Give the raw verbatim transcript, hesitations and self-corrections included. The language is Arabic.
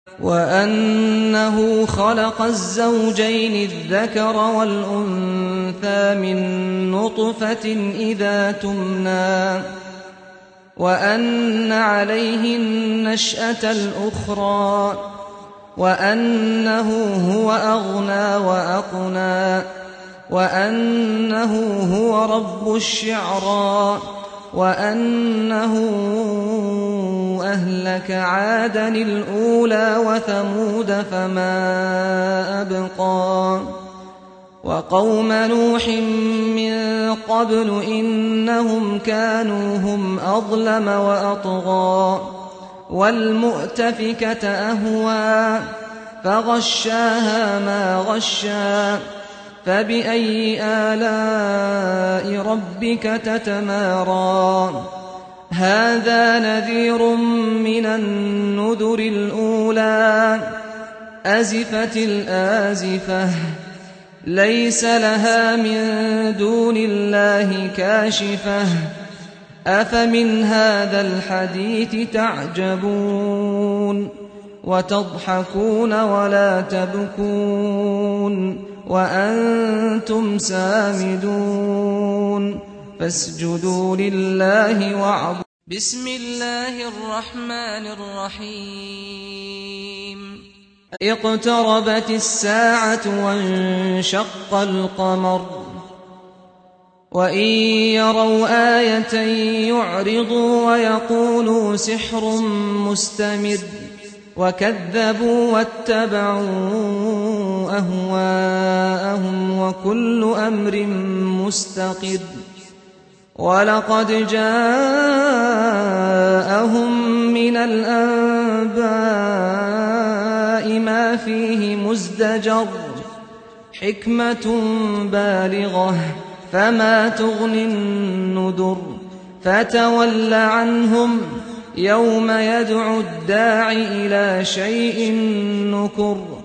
وأنه خلق الزوجين الذكر والأنثى من نطفة إذا تمنى وأن عليه النشأة الأخرى وأنه هو أغنى وأقنى وأنه هو رب الشعرى وأنه أهلك عادا الأولى وثمود فما أبقى وقوم نوح من قبل إنهم كانوا هم أظلم وأطغى والمؤتفكة أهوى فغشاها ما غشا فبأي آلاء ربك تتمارى هذا نذير من النذر الأولى أزفت الآزفة ليس لها من دون الله كاشفة أفمن هذا الحديث تعجبون وتضحكون ولا تبكون وأنتم سامدون فاسجدوا لله واعبدوا. بسم الله الرحمن الرحيم. اقتربت الساعة وانشق القمر وإن يروا آية يعرضوا ويقولوا سحر مستمر وكذبوا واتبعوا أهواءهم وكل أمر مستقر ولقد جاءهم من الأنباء ما فيه مزدجر حكمة بالغة فما تغني النذر فتول عنهم يوم يدعو الداع إلى شيء نكر